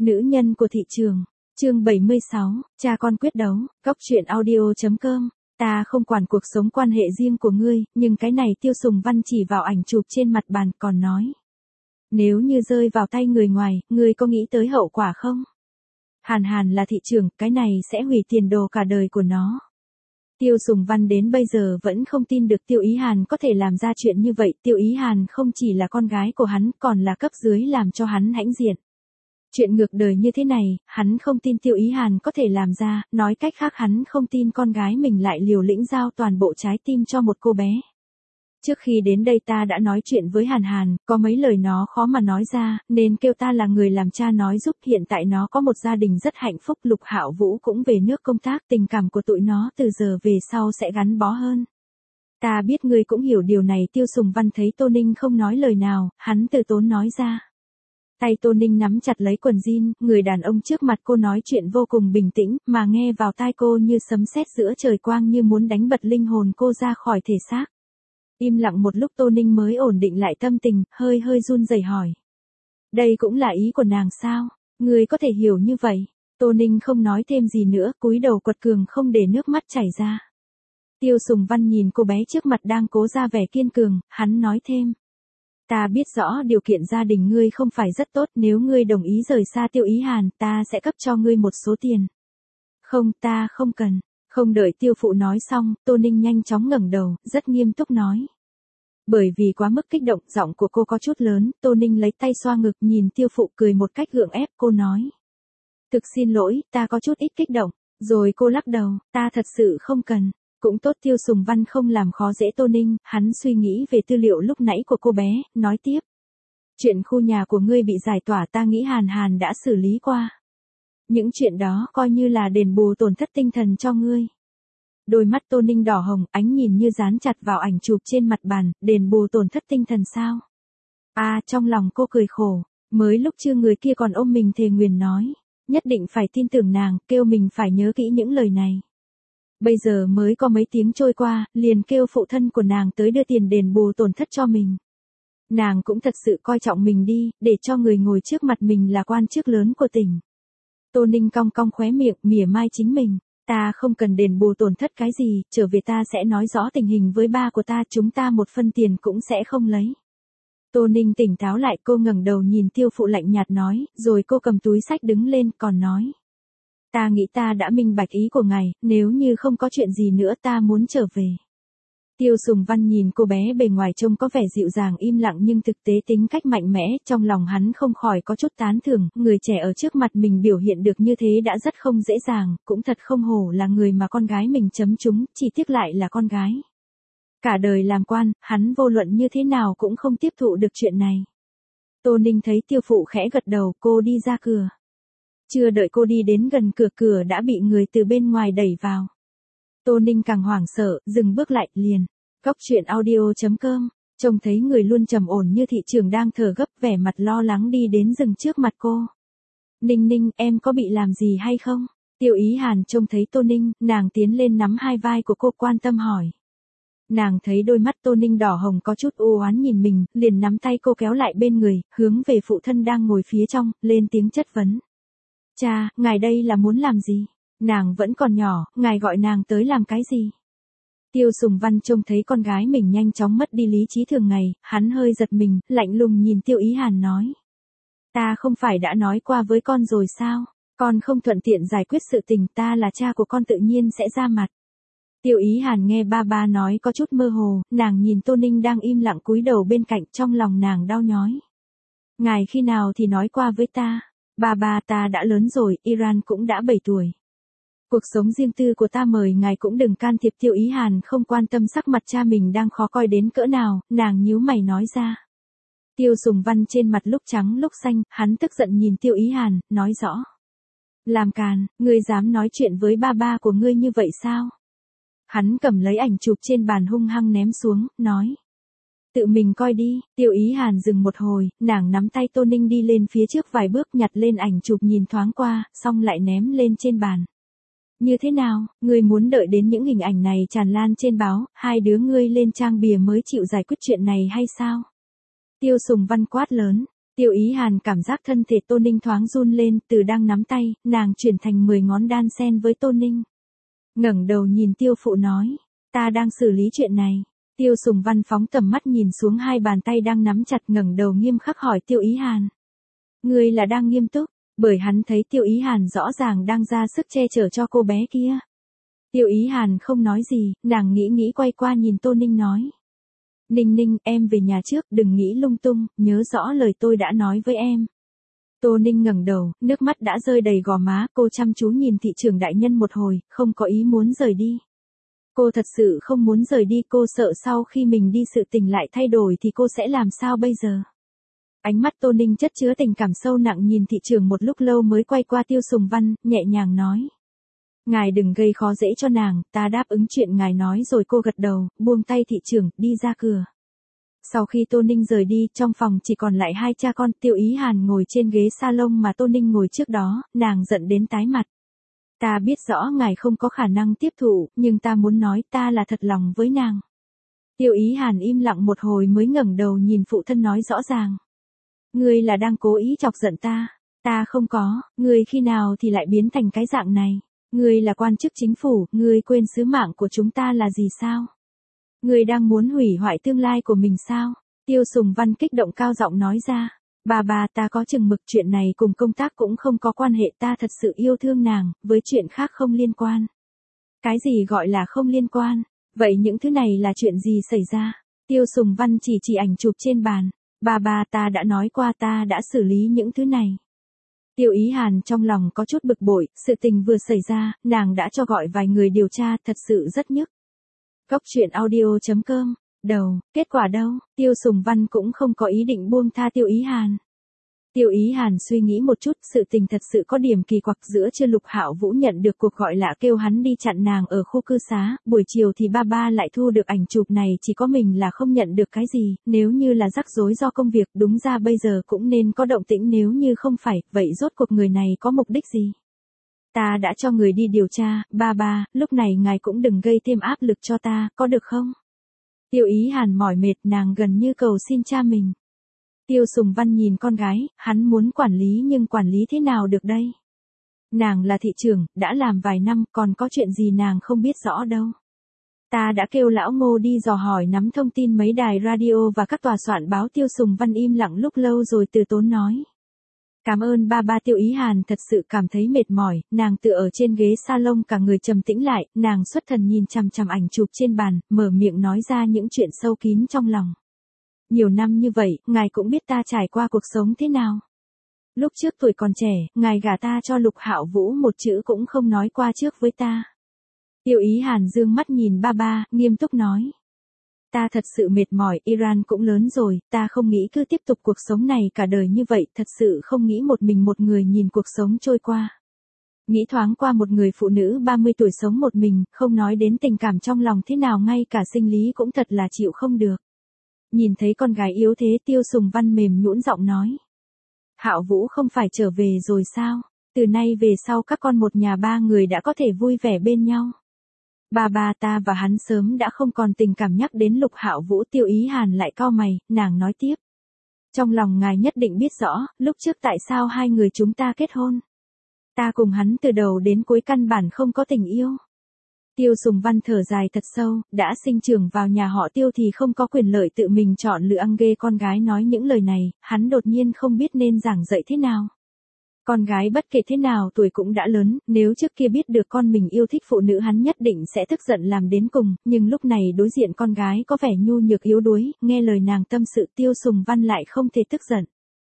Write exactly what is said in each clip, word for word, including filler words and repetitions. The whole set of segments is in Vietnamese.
Nữ nhân của thị trường. Chương bảy mươi sáu, cha con quyết đấu. Cóc truyện audio chấm com. Ta không quản cuộc sống quan hệ riêng của ngươi, nhưng cái này Tiêu Sùng Văn chỉ vào ảnh chụp trên mặt bàn còn nói. Nếu như rơi vào tay người ngoài, ngươi có nghĩ tới hậu quả không? Hàn Hàn là thị trưởng, cái này sẽ hủy tiền đồ cả đời của nó. Tiêu Sùng Văn đến bây giờ vẫn không tin được Tiêu Ý Hàn có thể làm ra chuyện như vậy. Tiêu Ý Hàn không chỉ là con gái của hắn, còn là cấp dưới làm cho hắn hãnh diện. Chuyện ngược đời như thế này, hắn không tin Tiêu Ý Hàn có thể làm ra, nói cách khác hắn không tin con gái mình lại liều lĩnh giao toàn bộ trái tim cho một cô bé. Trước khi đến đây ta đã nói chuyện với Hàn Hàn, có mấy lời nó khó mà nói ra, nên kêu ta là người làm cha nói giúp. Hiện tại nó có một gia đình rất hạnh phúc, Lục Hạo Vũ cũng về nước công tác, tình cảm của tụi nó từ giờ về sau sẽ gắn bó hơn. Ta biết ngươi cũng hiểu điều này. Tiêu Sùng Văn thấy Tô Ninh không nói lời nào, hắn từ tốn nói ra. Tay Tô Ninh nắm chặt lấy quần jean, người đàn ông trước mặt cô nói chuyện vô cùng bình tĩnh, mà nghe vào tai cô như sấm sét giữa trời quang, như muốn đánh bật linh hồn cô ra khỏi thể xác. Im lặng một lúc Tô Ninh mới ổn định lại tâm tình, hơi hơi run rẩy hỏi. Đây cũng là ý của nàng sao? Ngươi có thể hiểu như vậy? Tô Ninh không nói thêm gì nữa, cúi đầu quật cường không để nước mắt chảy ra. Tiêu Sùng Văn nhìn cô bé trước mặt đang cố ra vẻ kiên cường, hắn nói thêm. Ta biết rõ điều kiện gia đình ngươi không phải rất tốt, nếu ngươi đồng ý rời xa Tiêu Ý Hàn, ta sẽ cấp cho ngươi một số tiền. Không, ta không cần. Không đợi Tiêu Phụ nói xong, Tô Ninh nhanh chóng ngẩng đầu, rất nghiêm túc nói. Bởi vì quá mức kích động, giọng của cô có chút lớn, Tô Ninh lấy tay xoa ngực nhìn Tiêu Phụ cười một cách gượng ép, cô nói. Thực xin lỗi, ta có chút ít kích động, rồi cô lắc đầu, ta thật sự không cần. Cũng tốt, Tiêu Sùng Văn không làm khó dễ Tô Ninh, hắn suy nghĩ về tư liệu lúc nãy của cô bé, nói tiếp. Chuyện khu nhà của ngươi bị giải tỏa ta nghĩ Hàn Hàn đã xử lý qua. Những chuyện đó coi như là đền bù tổn thất tinh thần cho ngươi. Đôi mắt Tô Ninh đỏ hồng, ánh nhìn như dán chặt vào ảnh chụp trên mặt bàn, đền bù tổn thất tinh thần sao? À, trong lòng cô cười khổ, mới lúc chưa người kia còn ôm mình thề nguyền nói, nhất định phải tin tưởng nàng, kêu mình phải nhớ kỹ những lời này. Bây giờ mới có mấy tiếng trôi qua, liền kêu phụ thân của nàng tới đưa tiền đền bù tổn thất cho mình. Nàng cũng thật sự coi trọng mình đi, để cho người ngồi trước mặt mình là quan chức lớn của tỉnh. Tô Ninh cong cong khóe miệng, mỉa mai chính mình. Ta không cần đền bù tổn thất cái gì, trở về ta sẽ nói rõ tình hình với ba của ta, chúng ta một phân tiền cũng sẽ không lấy. Tô Ninh tỉnh táo lại, cô ngẩng đầu nhìn Tiêu Phụ lạnh nhạt nói, rồi cô cầm túi xách đứng lên, còn nói. Ta nghĩ ta đã minh bạch ý của ngài, nếu như không có chuyện gì nữa ta muốn trở về. Tiêu Sùng Văn nhìn cô bé bề ngoài trông có vẻ dịu dàng im lặng nhưng thực tế tính cách mạnh mẽ, trong lòng hắn không khỏi có chút tán thưởng, người trẻ ở trước mặt mình biểu hiện được như thế đã rất không dễ dàng, cũng thật không hổ là người mà con gái mình chấm trúng, chỉ tiếc lại là con gái. Cả đời làm quan, hắn vô luận như thế nào cũng không tiếp thụ được chuyện này. Tô Ninh thấy Tiêu Phụ khẽ gật đầu, cô đi ra cửa. Chưa đợi cô đi đến gần cửa, cửa đã bị người từ bên ngoài đẩy vào. Tô Ninh càng hoảng sợ, dừng bước lại, liền. Cóc truyện audio chấm com, trông thấy người luôn trầm ổn như thị trường đang thở gấp, vẻ mặt lo lắng đi đến dừng trước mặt cô. Ninh Ninh, em có bị làm gì hay không? Tiêu Ý Hàn trông thấy Tô Ninh, nàng tiến lên nắm hai vai của cô quan tâm hỏi. Nàng thấy đôi mắt Tô Ninh đỏ hồng có chút u oán nhìn mình, liền nắm tay cô kéo lại bên người, hướng về phụ thân đang ngồi phía trong, lên tiếng chất vấn. Cha, ngài đây là muốn làm gì? Nàng vẫn còn nhỏ, ngài gọi nàng tới làm cái gì? Tiêu Sùng Văn trông thấy con gái mình nhanh chóng mất đi lý trí thường ngày, hắn hơi giật mình, lạnh lùng nhìn Tiêu Ý Hàn nói. Ta không phải đã nói qua với con rồi sao? Con không thuận tiện giải quyết sự tình, ta là cha của con tự nhiên sẽ ra mặt. Tiêu Ý Hàn nghe ba ba nói có chút mơ hồ, nàng nhìn Tô Ninh đang im lặng cúi đầu bên cạnh, trong lòng nàng đau nhói. Ngài khi nào thì nói qua với ta? Ba ba, ta đã lớn rồi, Iran cũng đã bảy tuổi. Cuộc sống riêng tư của ta mời ngài cũng đừng can thiệp. Tiêu Ý Hàn không quan tâm sắc mặt cha mình đang khó coi đến cỡ nào, nàng nhíu mày nói ra. Tiêu Sùng Văn trên mặt lúc trắng lúc xanh, hắn tức giận nhìn Tiêu Ý Hàn, nói rõ. Làm càn, ngươi dám nói chuyện với ba ba của ngươi như vậy sao? Hắn cầm lấy ảnh chụp trên bàn hung hăng ném xuống, nói. Tự mình coi đi. Tiêu Ý Hàn dừng một hồi, nàng nắm tay Tô Ninh đi lên phía trước vài bước, nhặt lên ảnh chụp nhìn thoáng qua, xong lại ném lên trên bàn. Như thế nào, ngươi muốn đợi đến những hình ảnh này tràn lan trên báo, hai đứa ngươi lên trang bìa mới chịu giải quyết chuyện này hay sao? Tiêu Sùng Văn quát lớn. Tiêu Ý Hàn cảm giác thân thể Tô Ninh thoáng run lên, từ đang nắm tay, nàng chuyển thành mười ngón đan sen với Tô Ninh. Ngẩng đầu nhìn Tiêu phụ nói, ta đang xử lý chuyện này. Tiêu Sùng Văn phóng tầm mắt nhìn xuống hai bàn tay đang nắm chặt, ngẩng đầu nghiêm khắc hỏi Tiêu Ý Hàn. Ngươi là đang nghiêm túc, bởi hắn thấy Tiêu Ý Hàn rõ ràng đang ra sức che chở cho cô bé kia. Tiêu Ý Hàn không nói gì, nàng nghĩ nghĩ quay qua nhìn Tô Ninh nói. Ninh Ninh, em về nhà trước, đừng nghĩ lung tung, nhớ rõ lời tôi đã nói với em. Tô Ninh ngẩng đầu, nước mắt đã rơi đầy gò má, cô chăm chú nhìn thị trưởng đại nhân một hồi, không có ý muốn rời đi. Cô thật sự không muốn rời đi, cô sợ sau khi mình đi sự tình lại thay đổi thì cô sẽ làm sao bây giờ. Ánh mắt Tô Ninh chất chứa tình cảm sâu nặng nhìn thị trưởng một lúc lâu mới quay qua Tiêu Sùng Văn, nhẹ nhàng nói. Ngài đừng gây khó dễ cho nàng, ta đáp ứng chuyện ngài nói rồi. Cô gật đầu, buông tay thị trưởng, đi ra cửa. Sau khi Tô Ninh rời đi, trong phòng chỉ còn lại hai cha con. Tiêu Ý Hàn ngồi trên ghế salon mà Tô Ninh ngồi trước đó, nàng giận đến tái mặt. Ta biết rõ ngài không có khả năng tiếp thụ, nhưng ta muốn nói ta là thật lòng với nàng. Tiêu Ý Hàn im lặng một hồi mới ngẩng đầu nhìn phụ thân nói rõ ràng. Ngươi là đang cố ý chọc giận ta. Ta không có, ngươi khi nào thì lại biến thành cái dạng này. Ngươi là quan chức chính phủ, ngươi quên sứ mạng của chúng ta là gì sao? Ngươi đang muốn hủy hoại tương lai của mình sao? Tiêu Sùng Văn kích động cao giọng nói ra. Bà bà, ta có chừng mực, chuyện này cùng công tác cũng không có quan hệ, ta thật sự yêu thương nàng, với chuyện khác không liên quan. Cái gì gọi là không liên quan? Vậy những thứ này là chuyện gì xảy ra? Tiêu Sùng Văn chỉ chỉ ảnh chụp trên bàn. Bà bà, ta đã nói qua ta đã xử lý những thứ này. Tiêu Ý Hàn trong lòng có chút bực bội, sự tình vừa xảy ra, nàng đã cho gọi vài người điều tra, thật sự rất nhức. Cốc truyện audio chấm com, đầu, kết quả đâu? Tiêu Sùng Văn cũng không có ý định buông tha Tiêu Ý Hàn. Tiêu Ý Hàn suy nghĩ một chút, sự tình thật sự có điểm kỳ quặc. Giữa trưa Lục Hạo Vũ nhận được cuộc gọi lạ kêu hắn đi chặn nàng ở khu cư xá, buổi chiều thì ba ba lại thu được ảnh chụp này, chỉ có mình là không nhận được cái gì. Nếu như là rắc rối do công việc, đúng ra bây giờ cũng nên có động tĩnh, nếu như không phải, vậy rốt cuộc người này có mục đích gì? Ta đã cho người đi điều tra, ba ba, lúc này ngài cũng đừng gây thêm áp lực cho ta, có được không? Tiêu Ý Hàn mỏi mệt, nàng gần như cầu xin cha mình. Tiêu Sùng Văn nhìn con gái, hắn muốn quản lý nhưng quản lý thế nào được đây? Nàng là thị trưởng, đã làm vài năm, còn có chuyện gì nàng không biết rõ đâu. Ta đã kêu lão Ngô đi dò hỏi nắm thông tin mấy đài radio và các tòa soạn báo. Tiêu Sùng Văn im lặng lúc lâu rồi từ tốn nói. Cảm ơn ba ba. Tiêu Ý Hàn thật sự cảm thấy mệt mỏi, nàng tựa ở trên ghế salon cả người trầm tĩnh lại, nàng xuất thần nhìn chằm chằm ảnh chụp trên bàn, mở miệng nói ra những chuyện sâu kín trong lòng. Nhiều năm như vậy, ngài cũng biết ta trải qua cuộc sống thế nào. Lúc trước tuổi còn trẻ, ngài gả ta cho Lục Hạo Vũ một chữ cũng không nói qua trước với ta. Tiêu Ý Hàn dương mắt nhìn ba ba, nghiêm túc nói. Ta thật sự mệt mỏi, Iran cũng lớn rồi, ta không nghĩ cứ tiếp tục cuộc sống này cả đời như vậy, thật sự không nghĩ một mình một người nhìn cuộc sống trôi qua. Nghĩ thoáng qua một người phụ nữ ba mươi tuổi sống một mình, không nói đến tình cảm trong lòng thế nào, ngay cả sinh lý cũng thật là chịu không được. Nhìn thấy con gái yếu thế, Tiêu Sùng Văn mềm nhũn giọng nói. Hạo Vũ không phải trở về rồi sao? Từ nay về sau các con một nhà ba người đã có thể vui vẻ bên nhau. Ba ba, ta và hắn sớm đã không còn tình cảm. Nhắc đến Lục Hạo Vũ, Tiêu Ý Hàn lại cau mày, nàng nói tiếp. Trong lòng ngài nhất định biết rõ, lúc trước tại sao hai người chúng ta kết hôn. Ta cùng hắn từ đầu đến cuối căn bản không có tình yêu. Tiêu Sùng Văn thở dài thật sâu, đã sinh trưởng vào nhà họ Tiêu thì không có quyền lợi tự mình chọn lựa. Ăn ghê con gái nói những lời này, hắn đột nhiên không biết nên giảng dạy thế nào. Con gái bất kể thế nào tuổi cũng đã lớn, nếu trước kia biết được con mình yêu thích phụ nữ hắn nhất định sẽ tức giận làm đến cùng, nhưng lúc này đối diện con gái có vẻ nhu nhược yếu đuối, nghe lời nàng tâm sự, Tiêu Sùng Văn lại không thể tức giận.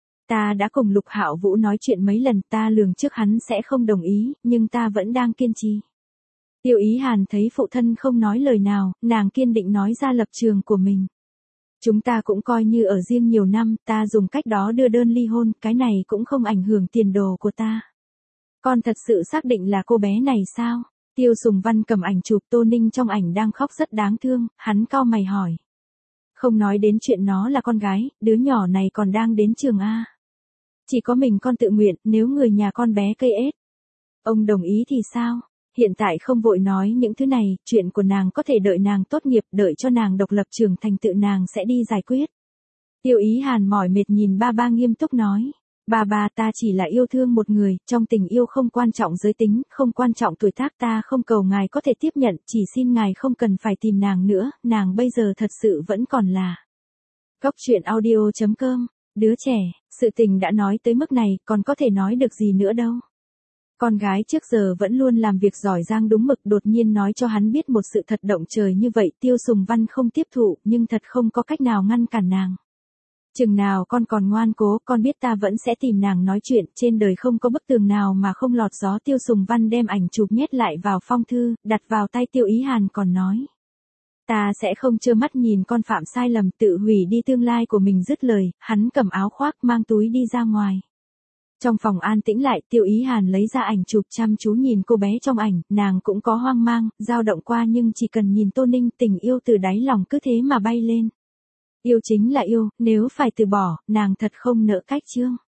Ta đã cùng Lục Hạo Vũ nói chuyện mấy lần, ta lường trước hắn sẽ không đồng ý, nhưng ta vẫn đang kiên trì. Tiêu Ý Hàn thấy phụ thân không nói lời nào, nàng kiên định nói ra lập trường của mình. Chúng ta cũng coi như ở riêng nhiều năm, ta dùng cách đó đưa đơn ly hôn, cái này cũng không ảnh hưởng tiền đồ của ta. Con thật sự xác định là cô bé này sao? Tiêu Sùng Văn cầm ảnh chụp Tô Ninh trong ảnh đang khóc rất đáng thương, hắn cau mày hỏi. Không nói đến chuyện nó là con gái, đứa nhỏ này còn đang đến trường A. Chỉ có mình con tự nguyện, nếu người nhà con bé cây ết. Ông đồng ý thì sao? Hiện tại không vội nói những thứ này, chuyện của nàng có thể đợi nàng tốt nghiệp, đợi cho nàng độc lập trưởng thành tự nàng sẽ đi giải quyết. Tiêu Ý Hàn mỏi mệt nhìn ba ba nghiêm túc nói. Ba ba, ta chỉ là yêu thương một người, trong tình yêu không quan trọng giới tính, không quan trọng tuổi tác, ta không cầu ngài có thể tiếp nhận, chỉ xin ngài không cần phải tìm nàng nữa, nàng bây giờ thật sự vẫn còn là. Góc truyện audio chấm com, đứa trẻ, sự tình đã nói tới mức này, còn có thể nói được gì nữa đâu. Con gái trước giờ vẫn luôn làm việc giỏi giang đúng mực, đột nhiên nói cho hắn biết một sự thật động trời như vậy, Tiêu Sùng Văn không tiếp thụ, nhưng thật không có cách nào ngăn cản nàng. Chừng nào con còn ngoan cố, con biết ta vẫn sẽ tìm nàng nói chuyện, trên đời không có bức tường nào mà không lọt gió. Tiêu Sùng Văn đem ảnh chụp nhét lại vào phong thư, đặt vào tay Tiêu Ý Hàn còn nói. Ta sẽ không trơ mắt nhìn con phạm sai lầm, tự hủy đi tương lai của mình. Dứt lời, hắn cầm áo khoác mang túi đi ra ngoài. Trong phòng an tĩnh lại, Tiêu Ý Hàn lấy ra ảnh chụp chăm chú nhìn cô bé trong ảnh, nàng cũng có hoang mang, dao động qua nhưng chỉ cần nhìn Tô Ninh, tình yêu từ đáy lòng cứ thế mà bay lên. Yêu chính là yêu, nếu phải từ bỏ, nàng thật không nỡ cách chương.